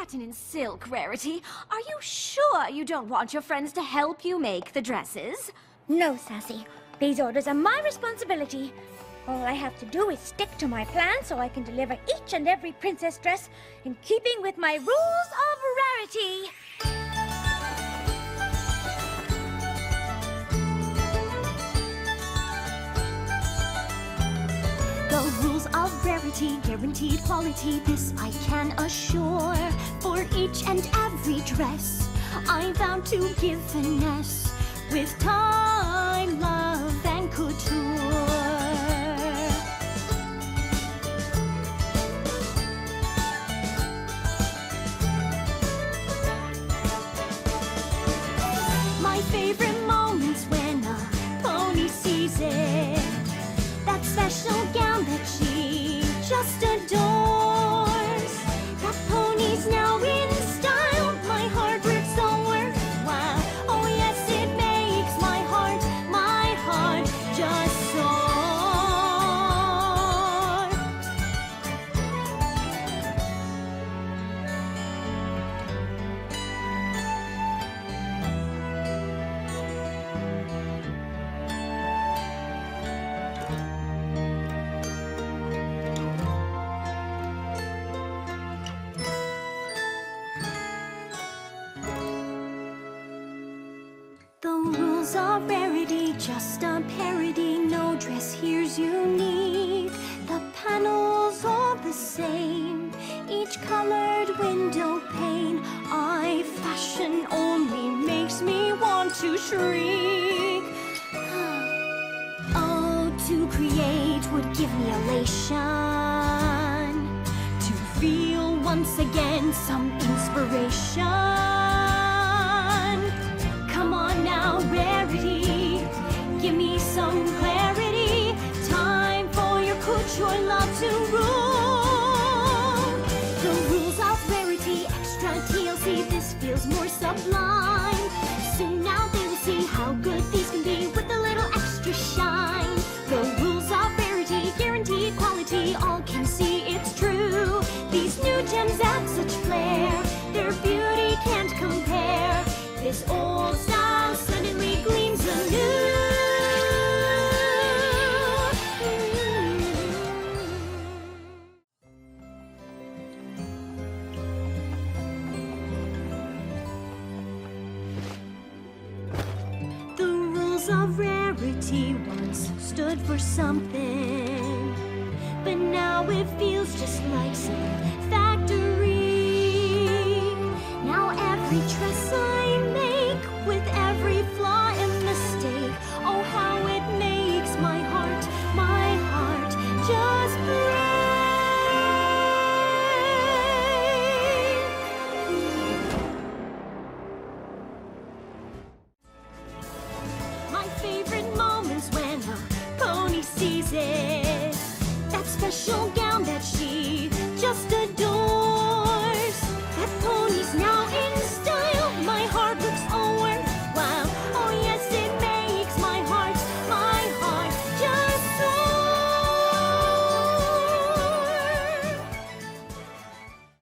satin and silk, Rarity. Are you sure you don't want your friends to help you make the dresses? No, Sassy. These orders are my responsibility. All I have to do is stick to my plan so I can deliver each and every princess dress in keeping with my rules of rarity. The rules of rarity, guaranteed quality, this I can assure. For each and every dress, I'm bound to give finesse with time, love, and couture. My favorite moment's when a pony sees it. That special gown that she just adores. That pony's now in style. My hard work so worthwhile. Oh yes, it makes my heart just The rules of rarity, just a parody. No dress here's unique. The panels all the same. Each colored window pane I fashion only makes me want to shriek. Oh, to create would give me elation. To feel once again some inspiration. Come on now, rarity, give me some clarity. Time for your couture love to rule. The rules of rarity, extra TLC, this feels more sublime. Soon now they will see how good these can be with a little extra shine. The rules of rarity, guaranteed quality, all can see it's true. These new gems add such flair, their beauty can't compare. This old style suddenly gleams anew. The rules of rarity once stood for something, but now it feels just like some factory. Now every dress I make, with every flaw and mistake, oh how it makes my heart just break. My favorite